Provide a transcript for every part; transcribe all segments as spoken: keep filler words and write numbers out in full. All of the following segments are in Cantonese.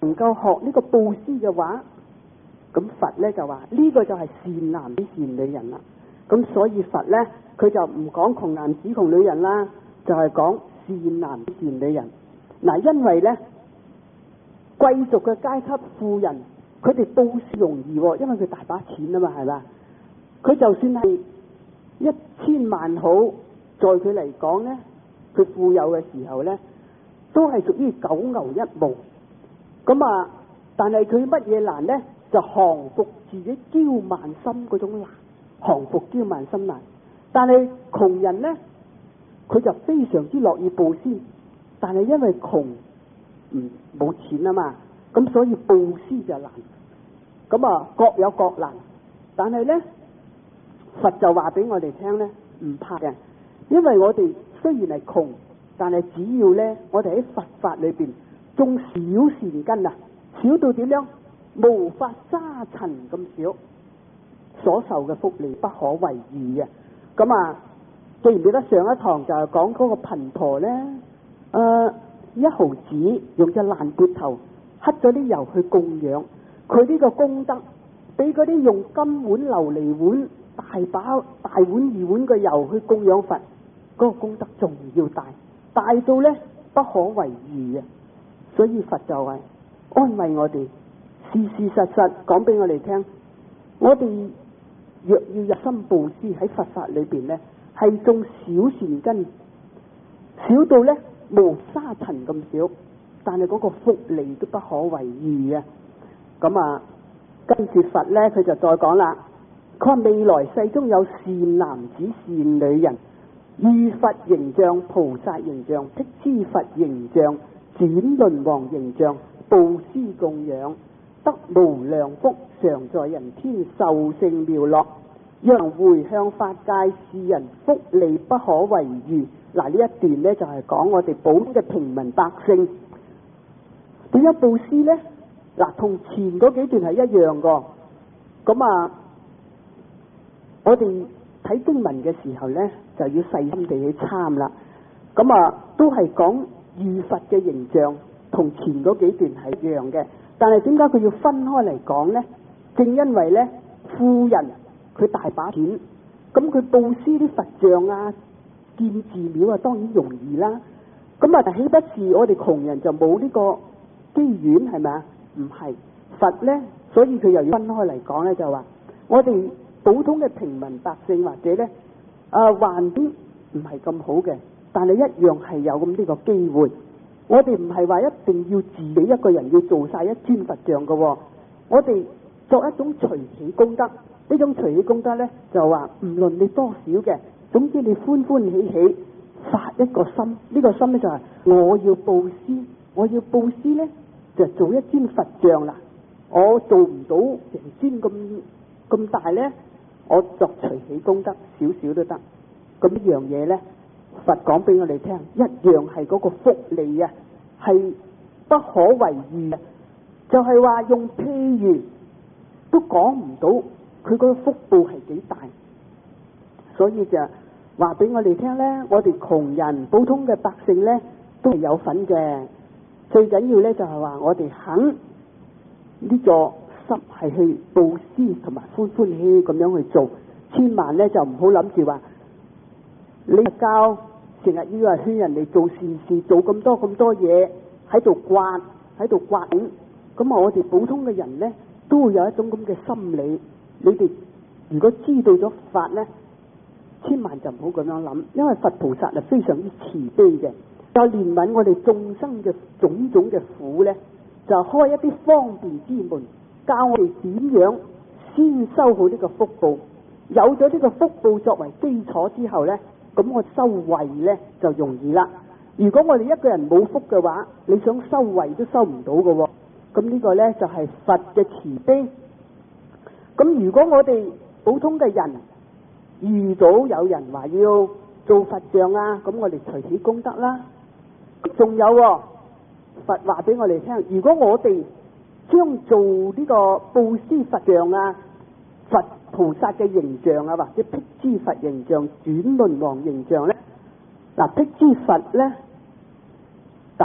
能夠學呢個布施嘅話，咁佛咧就話呢、這個就係善男子善女人啦。咁所以佛咧佢就唔講窮男子窮女人啦，就係、是、講善男子善女人。嗱，因為咧貴族嘅階級富人，佢哋布施容易，因為佢大把錢啊嘛，係嘛？佢就算係一千萬好，在佢嚟講咧，佢富有嘅時候咧，都係屬於九牛一毛。咁啊，但係佢乜嘢難咧？就降服自己驕慢心嗰種難，降服驕慢心難。但係窮人咧，佢就非常之樂意布施，但係因為窮，唔冇錢啊嘛，咁所以布施就難。咁啊，各有各難。但係咧，佛就話俾我哋聽咧，唔怕嘅，因為我哋雖然係窮，但係只要咧，我哋喺佛法裏邊種小善根啊，少到點樣？無法沙塵咁少，所受嘅福利不可為喻嘅。咁啊，記唔記得上一堂就係講嗰個貧婆咧？誒、呃，一毫子用隻爛缽頭乞咗啲油去供養，佢呢個功德比嗰啲用金碗琉璃碗大把大碗二碗嘅油去供養佛，嗰、那個功德仲要大，大到咧不可為喻啊！所以佛就係安慰我哋。事事實實講俾我哋聽，我哋若要入心布施喺佛法裏邊呢，係種小善根，少到呢無沙塵咁少，但係嗰個福利都不可為喻啊！咁啊，跟住佛呢，佢就再講啦，佢話未來世中有善男子善女人，遇佛形象、菩薩形象、辟支佛形象、轉輪王形象，布施供養，得無量福，常在人天受勝妙樂，讓回向法界是人福利不可為喻。嗱，呢一段呢，就係、是、講我哋普通嘅平民百姓點樣布施呢？嗱，同前嗰幾段係一樣噶。咁啊，我哋睇經文嘅時候呢，就要細心地去參啦。咁啊，都係講遇佛嘅形象，同前嗰幾段係一樣嘅。但係點解佢要分開嚟講呢？正因為呢，富人佢大把錢，咁佢布施啲佛像啊、建寺廟啊，當然容易啦。咁啊，豈不是我哋窮人就冇呢個機緣係咪啊？唔係，佛呢，所以佢又要分開嚟講呢，就話我哋普通嘅平民百姓或者呢，啊環境唔係咁好嘅，但係一樣係有咁呢個機會。我哋唔係話一定要自己一個人要做晒一尊佛像嘅、哦，我哋作一種隨喜功德。呢種隨喜功德呢，就話唔論你多少嘅，總之你歡歡喜喜發一個心，呢、這個心呢，就係、是、我要布施，我要布施呢，就做一尊佛像啦。我做唔到成尊咁咁大呢，我作隨喜功德少少都得。咁呢樣嘢呢，佛講俾我哋聽，一樣係嗰個福利啊，係不可為喻嘅。就係、是、話用譬喻都講唔到佢嗰個福報係幾大，所以就話俾我哋聽呢，我哋窮人普通嘅百姓呢，都係有份嘅。最緊要呢，就係話我哋肯呢個心係去布施同埋歡歡喜喜咁樣去做，千萬呢，就唔好諗住話你教成日要話勸人哋做善事，做咁多咁多嘢喺度刮喺度刮緊，咁啊我哋普通嘅人呢，都會有一種咁嘅心理。你哋如果知道咗法呢，千萬就唔好咁樣諗，因為佛菩薩係非常之慈悲嘅，就憐憫我哋眾生嘅種種嘅苦呢，就開一啲方便之門，教我哋點樣先修好呢個福報。有咗呢個福報作為基礎之後呢，咁我修慧呢就容易啦。如果我哋一個人冇福嘅話，你想修慧都修唔到嘅喎。咁呢個呢，就係佛嘅慈悲。咁如果我哋普通嘅人遇到有人話要做佛像啊，咁我哋隨喜功德啦。仲有、哦、佛話俾我哋聽，如果我哋將做呢個布施佛像啊、佛菩薩嘅形象啊，或者辟支佛形象、轉輪王形象呢，嗱辟支佛呢，大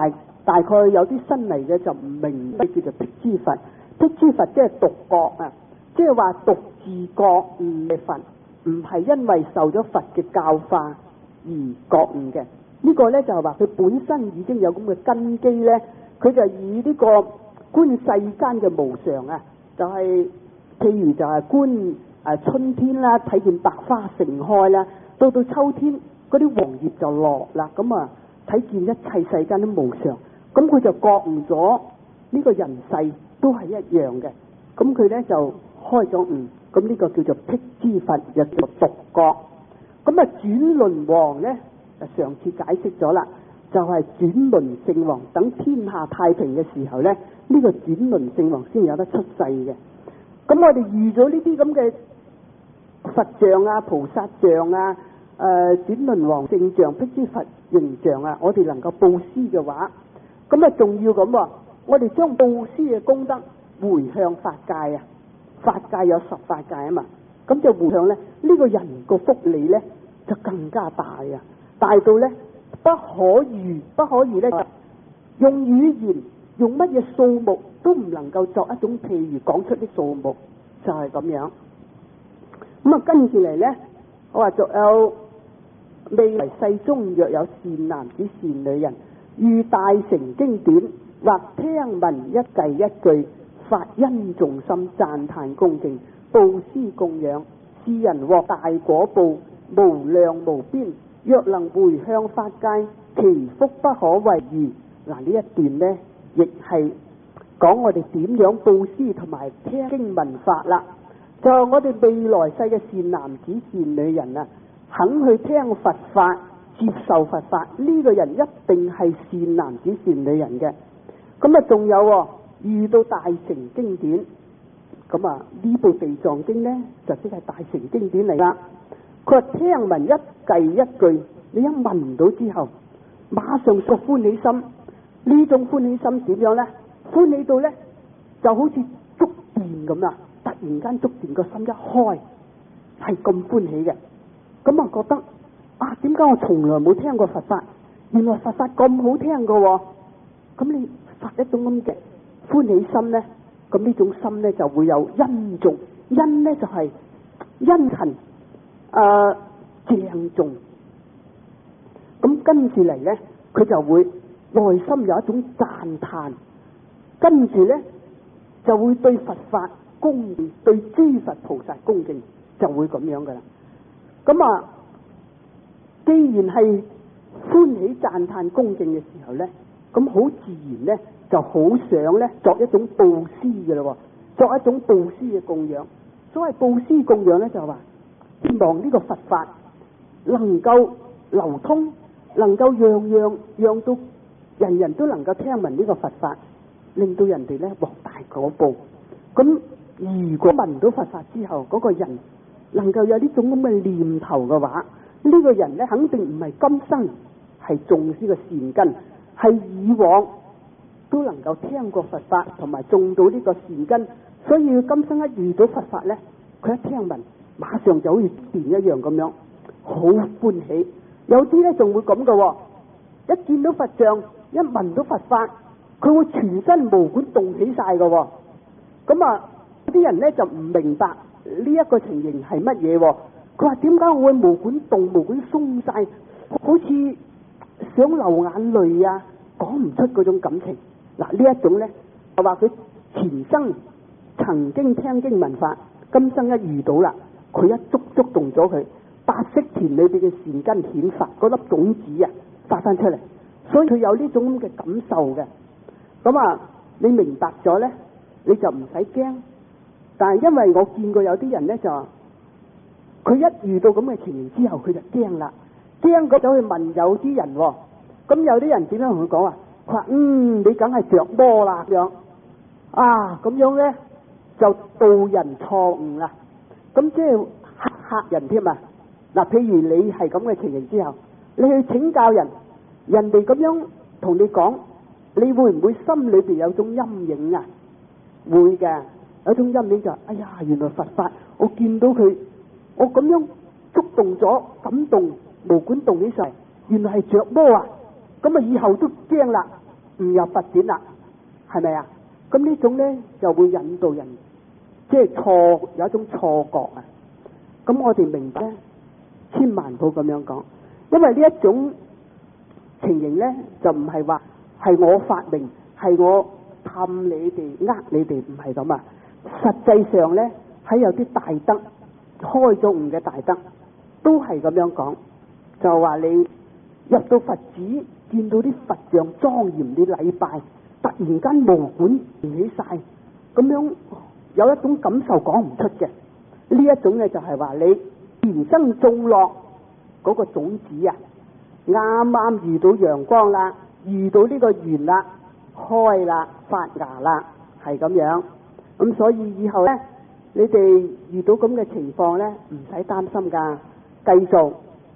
大概有啲新嚟嘅就唔明咩叫做辟支佛。辟支佛即係獨覺啊，即係話獨自覺悟嘅佛，唔係因為受咗佛嘅教化而覺悟嘅。呢個呢，就係話佢本身已經有咁嘅根基呢，佢就以呢個觀世間嘅無常啊，就係、是、譬如就係觀誒春天啦，睇見百花盛開啦，到到秋天嗰啲黃葉就落啦，咁啊睇見一切世間都無常，咁佢就覺悟咗呢個人世都係一樣嘅，咁佢呢就開咗悟，咁呢個叫做辟支佛，又叫做獨覺。咁啊轉輪王呢，上次解釋咗啦，就係、是、轉輪聖王，等天下太平嘅時候呢，呢、這個轉輪聖王先有得出世嘅。咁我哋遇咗呢啲咁嘅佛像啊、菩薩像啊、誒、呃、轉輪王聖像、辟支佛形象啊，我哋能夠布施嘅話，咁啊仲要咁喎，我哋將布施嘅功德回向法界啊，法界有十法界啊嘛，咁就回向咧，呢、這個人個福利咧就更加大啊，大到咧不可喻，不可以咧用語言用乜嘢數目都唔能夠作一種譬如講出啲數目，就係、是、咁樣。咁啊跟住嚟咧，我話仲有未來世中若有善男子善女人，遇大乘經典或聽聞一偈一句，發殷重心讚歎恭敬，布施供養，是人獲大果報，無量無邊。若能回向法界，其福不可為喻。嗱，呢一段呢，亦係講我哋點樣布施同埋聽經聞法啦。就係我哋未來世嘅善男子善女人啊，肯去聽佛法、接受佛法，呢、這個人一定係善男子善女人嘅。咁啊，仲有遇到大乘經典，咁啊呢部地藏經呢，就即係大乘經典嚟啦。佢話聽聞一偈一句，你一聞到之後，馬上個歡喜心。呢種歡喜心點樣呢？歡喜到呢，就好似觸電咁啦，突然間觸電個心一開，係咁歡喜嘅。咁啊覺得啊，點解我從來冇聽過佛法？原來佛法咁好聽噶喎！咁你發一種咁嘅歡喜心呢，咁呢種心呢就會有殷重，殷呢就係殷勤誒鄭重。咁跟住嚟呢，佢就會內心有一種讚歎，跟住呢就會對佛法恭敬，對諸佛菩薩恭敬，就會咁樣噶啦。咁啊，既然係歡喜讚歎恭敬嘅時候呢，咁好自然呢就好想呢作一種布施嘅咯，作一種布施嘅供養。所謂布施供養呢，就係話希望呢個佛法能夠流通，能夠樣樣讓到人人都能夠聽聞呢個佛法，令到人哋呢獲大果報。咁如果聞唔到佛法之後，嗰、那個人能夠有呢種咁嘅念頭嘅話，呢、這個人呢肯定唔係今生係種呢個善根，係以往都能夠聽過佛法同埋種到呢個善根，所以今生一遇到佛法呢，佢一聽聞馬上就好似電一樣咁樣好歡喜。有啲呢仲會咁嘅，一見到佛像，一聞到佛法，佢會全身毛管動起晒嘅。咁啊啲人呢就唔明白呢一個情形係乜嘢。佢話點解我會毛管動、毛管鬆晒，好似想流眼淚啊，講唔出嗰種感情。嗱，呢一種呢就話佢前生曾經聽經聞法，今生一遇到啦，佢一觸觸動咗佢八識田裏邊嘅善根顯發，嗰粒種子啊發翻出嚟，所以佢有呢種咁嘅感受嘅。咁啊，你明白咗呢，你就唔使驚。但係因為我見過有啲人呢，就佢一遇到咁嘅情形之後，佢就驚啦，驚嗰走去問有啲人，咁有啲人點樣同佢講啊？佢話嗯，你梗係着魔啦咁樣啊，咁樣呢就導人錯誤啦。咁即係嚇嚇人添啊！嗱，譬如你係咁嘅情形之後，你去請教人，人哋咁樣同你講，你會唔會心裏邊有種陰影啊？會嘅，有種陰影就係，哎呀，原來佛法，我見到佢，我咁樣觸動咗，感動，毛管動起上嚟，原來係着魔啊！咁啊，以後都驚啦， 唔入發展啦，係咪啊？咁呢種咧就會引導人即係錯有一種錯覺啊。咁我哋明白咧，千萬唔好咁樣講，因為呢一種情形咧就唔係話係我發明，係我氹你哋呃你哋，唔係咁啊。實際上咧喺有啲大德開咗悟嘅大德都係咁樣講，就話你入到佛寺見到啲佛像莊嚴啲禮拜，突然間毛管起晒，咁樣有一種感受講唔出嘅。呢一種咧就係話你前生種落嗰個種子啊，啱啱遇到陽光啦，遇到呢個緣啦，開啦，發芽啦，係咁樣。咁所以以後咧，你哋遇到咁嘅情況咧，唔使擔心噶，繼續。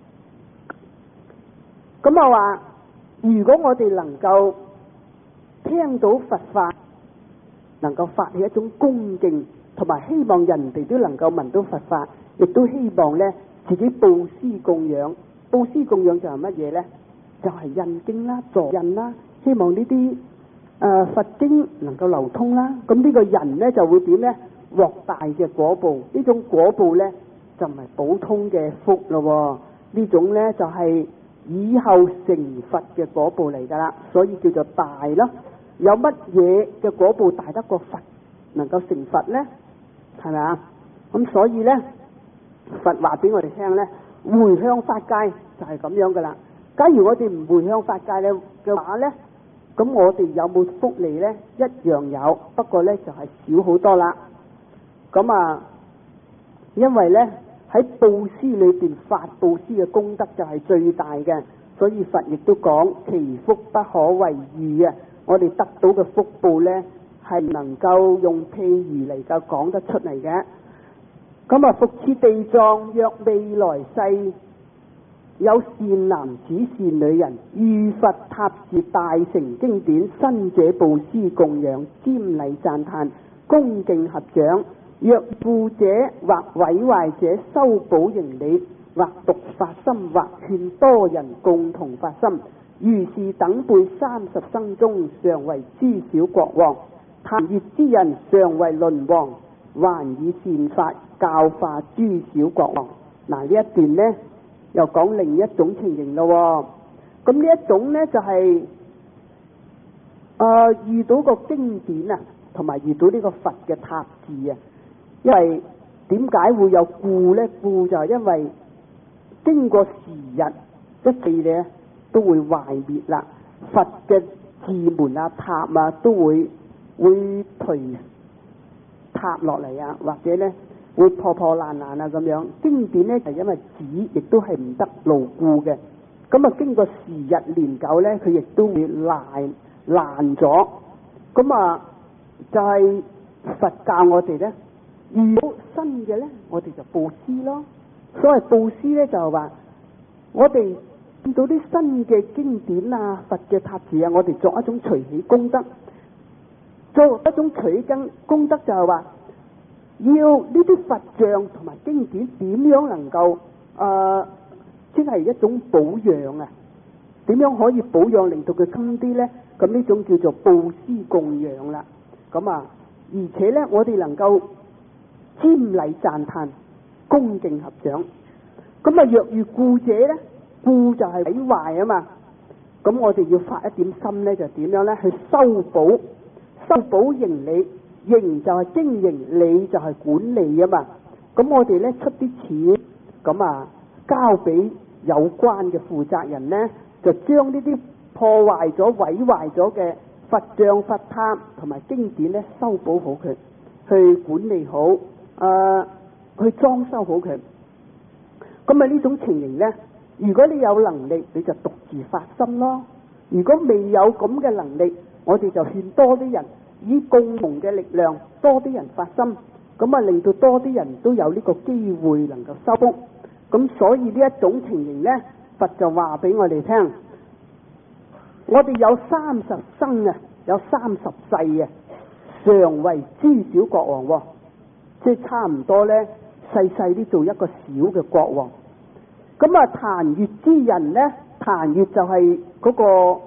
咁我話，如果我哋能夠聽到佛法，能夠發起一種恭敬，同埋希望人哋都能夠聞到佛法，亦都希望咧自己布施供養。布施供養就係乜嘢咧？就係、是、印經啦、助印啦，希望呢啲誒佛經能夠流通啦。咁呢個人咧就會點咧？獲大嘅果報。呢種果報咧就唔係普通嘅福咯，呢種咧就係、是、以後成佛嘅果報嚟噶啦，所以叫做大咯。有乜嘢嘅果報大得過佛能夠成佛咧？係咪啊？咁所以咧，佛話俾我哋聽咧，回向法界就係咁樣噶啦。假如我哋唔回向法界咧嘅話咧，咁我哋有冇福利咧？一樣有，不過咧就係、是、少好多啦。咁啊，因為咧喺布施裏邊發布施嘅功德就係最大嘅，所以佛亦都講其福不可為喻啊！我哋得到嘅福報咧係唔能夠用譬喻嚟夠講得出嚟嘅。咁啊，復次地藏，若未來世有善男子善女人，遇佛塔寺大乘經典，新者布施供養，瞻禮讚歎，恭敬合掌。若富者或毀壞者，修補營理，或獨發心，或勸多人共同發心，如是等輩三十生中，常為諸小國王。談悅之人，常為輪王，還以善法教化諸小國王。嗱，呢一段呢又講另一種情形咯。咁呢一種呢就係、是、誒、呃、遇到個經典啊，同埋遇到呢個佛嘅塔寺啊。因為點解會有故呢？故就係因為經過時日，一地咧都會壞滅啦。佛嘅寺門啊、塔啊都會會頹塌落嚟啊，或者咧會破破爛爛啊咁樣。經典咧就因為紙亦都係唔得牢固嘅，咁啊經過時日年久咧，佢亦都會爛爛咗。咁啊就係、是、佛教我哋咧。遇到新嘅咧，我哋就布施咯。所謂布施咧，就係話我哋見到啲新嘅經典啊、佛嘅塔寺啊，我哋作一種隨喜功德，做一種取根功德，就係話要呢啲佛像同埋經典點樣能夠誒，即、呃、係一種保養啊？點樣可以保養，令到佢襟啲咧？咁呢種叫做布施供養啦。咁啊，而且咧，我哋能夠瞻禮讚歎，恭敬合掌。咁啊，若遇故者咧，故就係毀壞啊嘛。咁我哋要發一點心咧，就點樣咧？去修補，修補營理，營就係經營，理就係管理啊嘛。咁我哋咧出啲錢，咁啊交俾有關嘅負責人咧，就將呢啲破壞咗、毀壞咗嘅佛像、佛塔同埋經典咧，修補好佢，去管理好。誒、呃，去裝修好佢。咁啊呢種情形呢，如果你有能力，你就獨自發心咯。如果未有咁嘅能力，我哋就勸多啲人，以共同嘅力量，多啲人發心，咁啊令到多啲人都有呢個機會能夠修福。咁所以呢一種情形呢，佛就話俾我哋聽，我哋有三十生啊，有三十世啊，常為諸小國王喎。即係差唔多咧，細細啲做一個小嘅國王。咁啊，談悅之人咧，談悅就係嗰個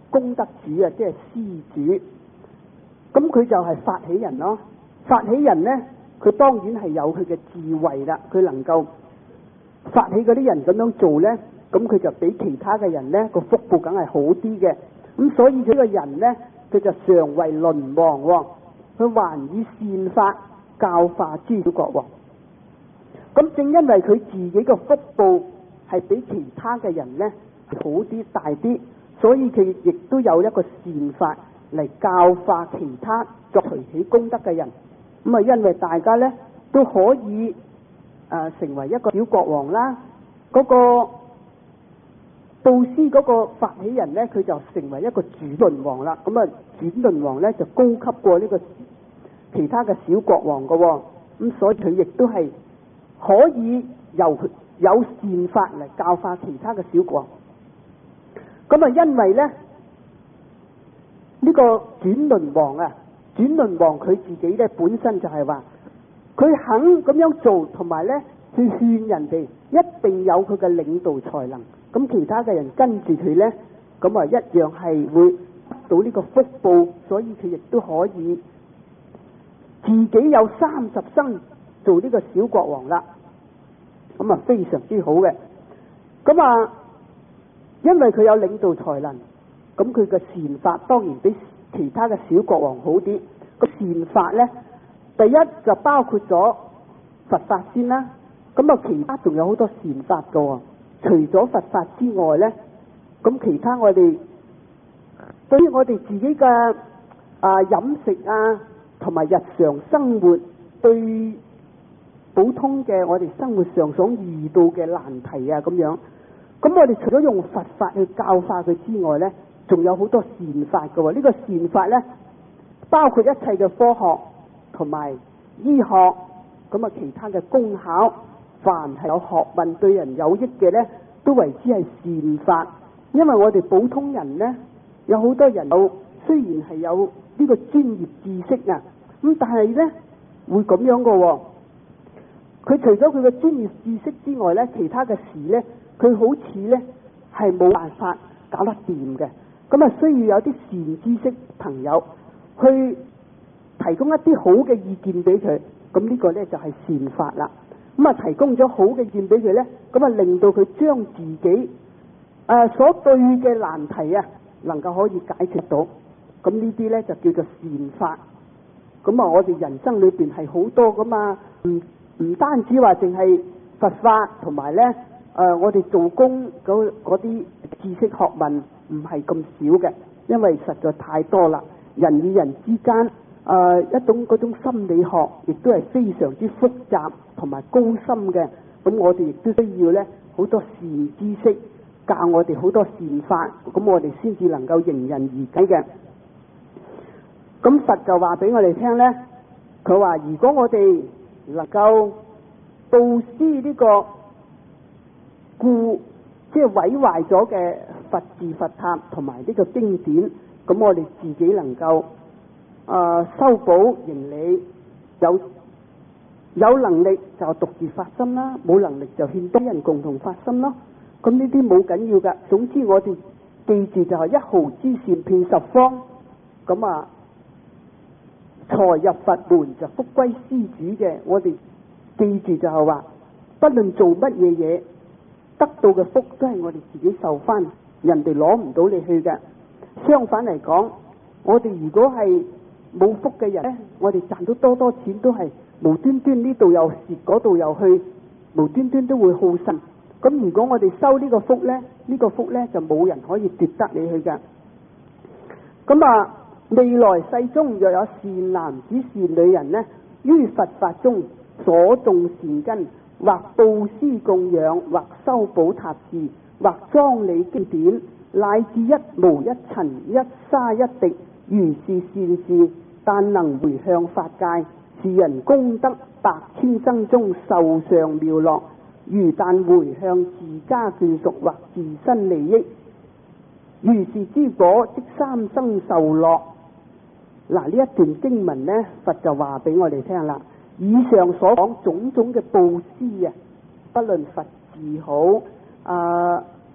功德主啊，即係施主。咁佢就係發起人咯。發起人呢，佢當然係有佢嘅智慧啦，佢能夠發起嗰啲人咁樣做呢，咁佢就比其他嘅人呢個福報梗係好啲嘅。咁所以佢個人呢，佢就常為輪王喎，佢還以善法教化諸小國王。咁正因為佢自己嘅福報係比其他嘅人呢好啲大啲，所以佢亦都有一個善法嚟教化其他作隨喜功德嘅人。咁啊，因為大家呢都可以誒、呃、成為一個小國王啦，嗰、那個布施嗰個發起人呢，佢就成為一個轉輪王啦。咁啊，轉輪王呢就高級過呢個其他嘅小國王噶、哦，咁所以佢亦都係可以由有善法嚟教化其他嘅小國王。咁啊，因為咧呢、呢個轉輪王啊，轉輪王佢自己咧本身就係話，佢肯咁樣做，同埋咧去勸人哋，一定有佢嘅領導才能。咁其他嘅人跟住佢咧，咁啊一樣係會得到呢個福報，所以佢亦都可以自己有三十生做呢個小國王啦。咁啊非常之好嘅。咁啊，因為佢有領導才能，咁佢嘅善法當然比其他嘅小國王好啲。個善法呢，第一就包括咗佛法先啦。咁啊，其他仲有好多善法噶喎。除咗佛法之外呢，咁其他我哋對於我哋自己嘅啊飲食啊，同埋日常生活對普通嘅我哋生活上所遇到嘅難題啊咁樣，咁我哋除咗用佛法去教化佢之外呢，仲有好多善法噶喎。呢個善法呢，包括一切嘅科學同埋醫學，咁啊其他嘅功效，凡係有學問對人有益嘅呢，都為之係善法。因為我哋普通人呢，有好多人有雖然係有呢個專業知識啊，咁但係呢會咁樣噶喎。佢除咗佢嘅專業知識之外呢，其他嘅事呢，佢好似呢係冇辦法搞得掂嘅。咁啊，需要有啲善知識朋友去提供一啲好嘅意見俾佢。咁呢個呢就係善法啦。咁啊，提供咗好嘅意見俾佢呢，咁啊令到佢將自己誒、呃、所對嘅難題啊，能夠可以解決到。咁呢啲呢就叫做善法。咁啊，我哋人生裏邊係好多噶嘛，唔唔單止話淨係佛法，同埋呢誒、呃、我哋做工嗰啲知識學問唔係咁少嘅，因為實在太多啦。人與人之間誒、呃、一種嗰種心理學，亦都係非常之複雜同埋高深嘅。咁我哋亦都需要呢好多善知識教我哋好多善法，咁我哋先至能夠迎刃而解嘅。咁佛就話俾我哋聽呢，佢話如果我哋能夠布施呢個故即係毀壞咗嘅佛寺佛塔同埋呢個經典，咁我哋自己能夠誒、呃、修補營理，有有能力就獨自發心啦，冇能力就勸多人共同發心咯。咁呢啲冇緊要噶，總之我哋記住就係一毫之善遍十方。咁啊，財入佛門就福歸施主嘅。我哋記住就係話，不論做乜嘢嘢，得到嘅福都係我哋自己受翻，人哋攞唔到你去嘅。相反嚟講，我哋如果係冇福嘅人呢，我哋賺到多多錢都係無端端呢度又蝕，嗰度又去，無端端都會耗盡。咁如果我哋收呢個福呢，呢、呢個福呢就冇人可以奪得你去嘅。咁啊，未來世中若有善男子善女人呢，於佛法中所種善根，或布施供養，或修補塔寺，或裝理經典，乃至一毛一塵一沙一滴，如是善事，但能回向法界，是人功德百千生中受上妙樂，如但回向自家眷屬或自身利益，如是之果即三生受樂。嗱，呢一段經文呢，佛就話俾我哋聽啦。以上所講種種嘅布施啊，不論佛寺好，啊、呃、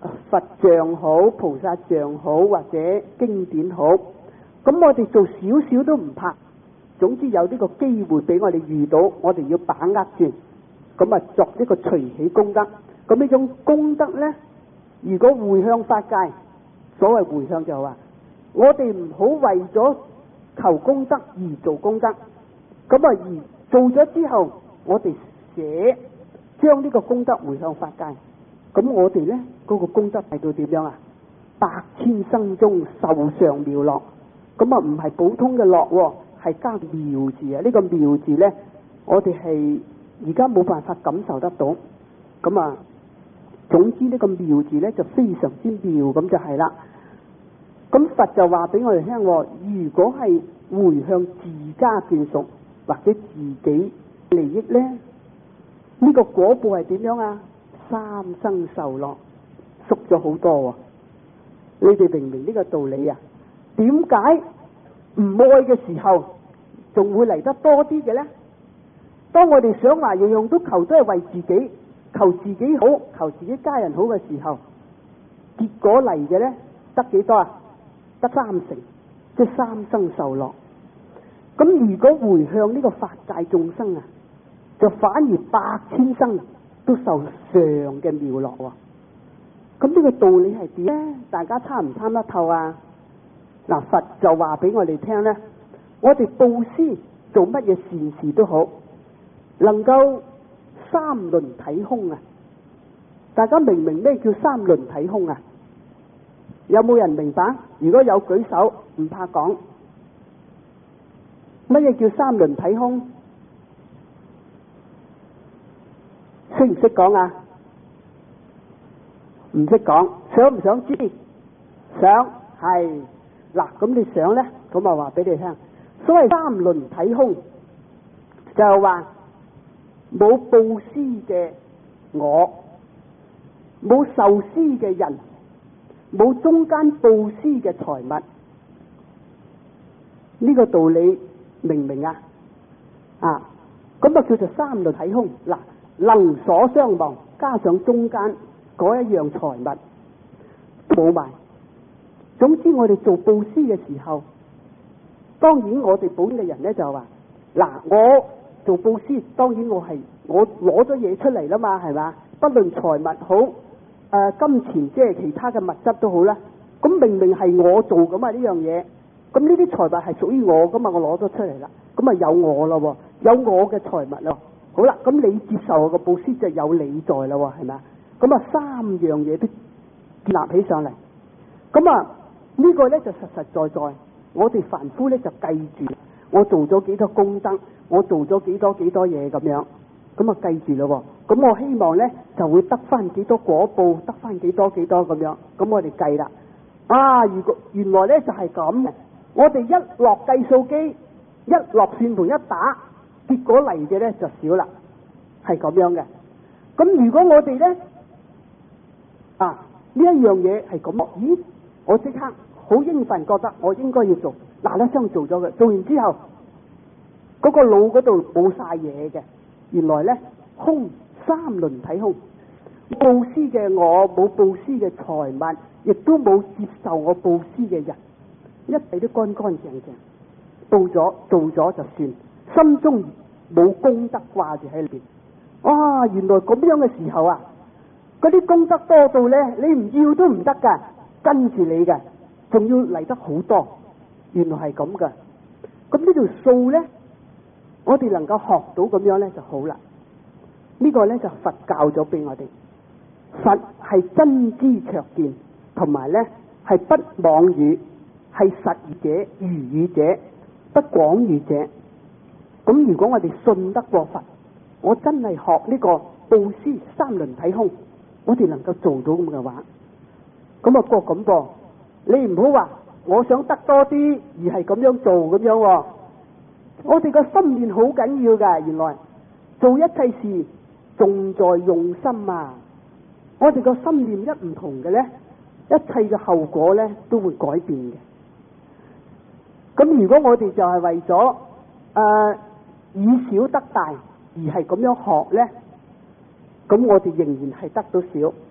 佛像好、菩薩像好或者經典好，咁我哋做少少都唔怕。總之有呢個機會俾我哋遇到，我哋要把握住，咁啊作呢個隨喜功德。咁呢種功德呢，如果回向法界，所謂回向就係話，我哋唔好為咗求功德而做功德，咁啊而做咗之後，我哋捨將呢個功德回向法界，咁我哋呢嗰、嗰個功德係到點樣啊？百千生中受上妙樂，咁啊唔係普通嘅樂喎。係加妙字啊！呢、這個妙字呢，我哋係而家冇辦法感受得到。咁啊，總之呢個妙字呢，就非常之妙，咁就係啦。咁佛就話俾我哋聽，如果係回向自家眷屬或者自己利益呢，呢、這個果報係點樣啊？三生受樂，縮咗好多啊！你哋明唔明呢個道理啊？點解唔愛嘅時候，仲會嚟得多啲嘅呢？當我哋想話樣樣都求都係為自己，求自己好，求自己家人好嘅時候，結果嚟嘅呢，得幾多啊？得三成，即係三生受樂。咁如果回向呢個法界眾生啊，就反而百千生都受上嘅妙樂喎。咁呢個道理係點呢？大家參唔參得透啊？嗱，佛就話俾我哋聽呢，我哋布施做乜嘢善事都好，能夠三輪體空啊！大家明唔明咩叫三輪體空啊？有冇人明白？如果有舉手，唔怕講。乜嘢叫三輪體空？識唔識講啊？唔識講，想唔想知？想，係。嗱，咁你想呢？咁啊話俾你聽，所謂三輪體空，就係話冇布施嘅我，冇受施嘅人，冇中間布施嘅財物。呢個道理明唔明啊？啊，咁啊叫做三輪體空。嗱，能所相忘，加上中間嗰一樣財物冇埋。總之我哋做布施嘅時候，當然我哋本嘅人呢就話，嗱，我做布施，當然我係我攞咗嘢出嚟啦嘛，係嘛？不論財物好，誒、呃、金錢即係其他嘅物質都好啦。咁明明係我做咁啊呢樣嘢，咁呢啲財物係屬於我噶嘛，我攞咗出嚟啦，咁啊有我咯，有我嘅財物咯。好啦，咁你接受我嘅布施就有你在啦，係咪？咁啊三樣嘢都建立起上嚟，咁啊。呢個呢就實實在在，我哋凡夫呢就計住，我做咗幾多功德，我做咗幾多幾多嘢咁樣，咁啊計住咯。咁我希望呢就會得翻幾多果報，得翻幾多幾多咁樣。咁我哋計啦。啊，如果原來呢就係咁嘅，我哋一落計數機，一落算盤一打，結果嚟嘅呢就少啦，係咁樣嘅。咁如果我哋呢，啊呢一樣嘢係咁，咦？我即刻好應份，覺得我應該要做，嗱嗱聲做咗佢。做完之後，嗰、那個腦嗰度冇晒嘢嘅，原來呢，空，三輪體空。布施嘅我冇布施嘅財物，亦都冇接受我布施嘅人，一切都乾乾淨淨，到咗做咗就算，心中冇功德掛住喺裏邊。哇！原來咁樣嘅時候啊，嗰啲功德多到呢，你唔要都唔得噶。跟住你嘅，仲要嚟得好多，原來係咁噶。咁呢條數呢，我哋能夠學到咁樣呢就好啦。呢、這個呢就佛教咗俾我哋，佛係真知灼見，同埋呢係不妄語，係實語者、如語者、不廣語者。咁如果我哋信得過佛，我真係學呢個布施三輪體空，我哋能夠做到咁嘅話。咁啊，過咁噃，你唔好話我想得多啲而係咁樣做咁樣、哦。我哋個心念好緊要噶，原來做一切事重在用心啊！我哋個心念一唔同嘅呢，一切嘅後果呢都會改變嘅。咁如果我哋就係為咗誒、呃、以小得大而係咁樣學呢，咁我哋仍然係得到少。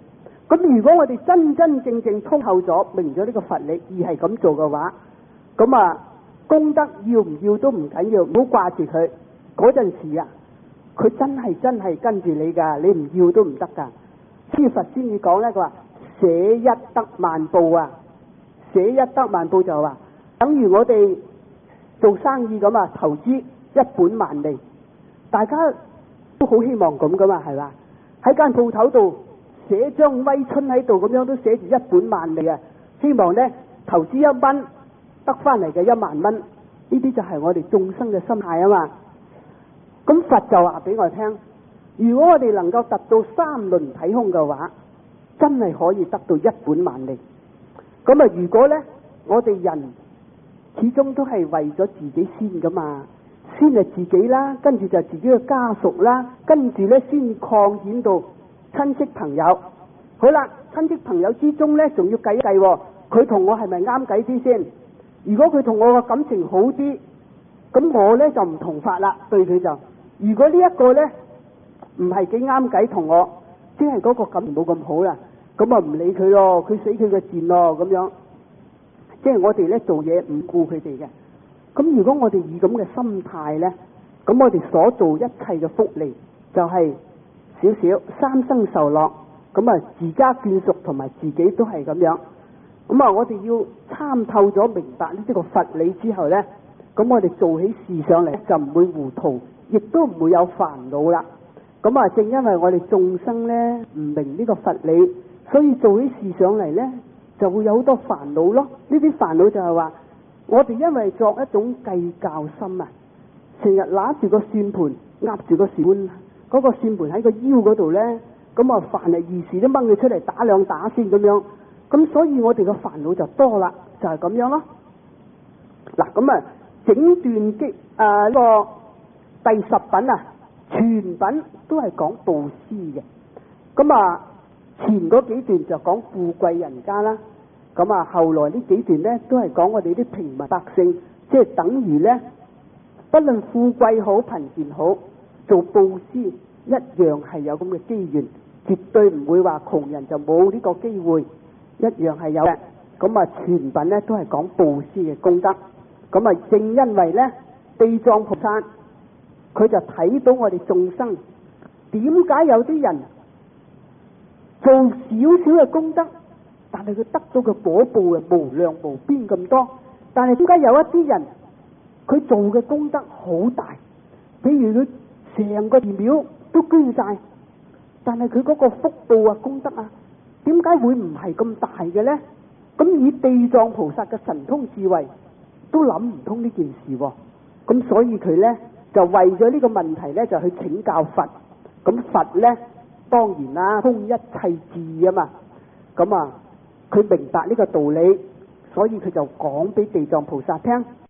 咁如果我哋真真正正通透咗，明咗呢個佛理，而係咁做嘅話，咁啊功德要唔要都唔緊要，唔好掛住佢。嗰陣時啊，佢真係真係跟住你噶，你唔要都唔得噶。所以佛先至講咧，佢話捨一得萬報啊，捨一得萬報就話等於我哋做生意咁啊，投資一本萬利，大家都好希望咁噶嘛，係嘛？喺間鋪頭度寫張威春喺度，咁樣都寫住一本萬利啊！希望咧投資一蚊得翻嚟嘅一萬蚊，呢啲就係我哋眾生嘅心態啊嘛。咁佛就話俾我聽，如果我哋能夠達到三輪體空嘅話，真係可以得到一本萬利。咁啊，如果咧我哋人始終都係為咗自己先噶嘛，先係自己啦，跟住就自己嘅家屬啦，跟住咧先擴展到親戚朋友。好啦，親戚朋友之中咧，仲要計一計，佢同我係咪啱計啲先？如果佢同我嘅感情好啲，咁我咧就唔同法啦，對佢就。如果呢一個咧唔係幾啱計同我，即係嗰個感情冇咁好啦，咁啊唔理佢咯，佢死佢嘅賤咯，咁樣。即係我哋咧做嘢唔顧佢哋嘅。咁如果我哋以咁嘅心態咧，咁我哋所做一切嘅福利就係少少三生受樂，咁啊自家眷屬同埋自己都係咁樣。咁啊我哋要參透咗明白呢啲個佛理之後咧，咁我哋做起事上嚟就唔會糊塗，亦都唔會有煩惱啦。咁啊正因為我哋眾生咧唔明呢個佛理，所以做起事上嚟咧就會有好多煩惱咯。呢啲煩惱就係話我哋因為作一種計較心啊，成日拿住個算盤，壓住個算盤，嗰個算盤喺個腰嗰度咧，咁啊凡係易事都掹佢出嚟打兩打先咁樣，咁所以我哋個煩惱就多啦，就係咁樣咯。嗱，咁啊整段經啊呢個第十品啊，全品都係講布施嘅。咁啊前嗰幾段就講富貴人家啦，咁啊後來呢幾段咧都係講我哋啲平民百姓，即係等於咧不論富貴好貧賤好，做布施一樣係有咁嘅機緣，絕對唔會話窮人就冇呢個機會，一樣係有嘅。咁啊全品咧都係講布施嘅功德。咁啊正因為咧地藏菩薩佢就睇到我哋眾生點解有啲人做少少嘅功德，但係佢得到嘅果報啊無量無邊咁多，但係點解有一啲人佢做嘅功德好大，比如佢成個寺廟都捐晒，但係佢嗰個福報啊功德啊點解會唔係咁大嘅呢？咁以地藏菩薩嘅神通智慧都諗唔通呢件事喎。咁所以佢呢就為咗呢個問題呢就去請教佛。咁佛呢當然啦，通一切智啊嘛，咁啊佢明白呢個道理，所以佢就講俾地藏菩薩聽。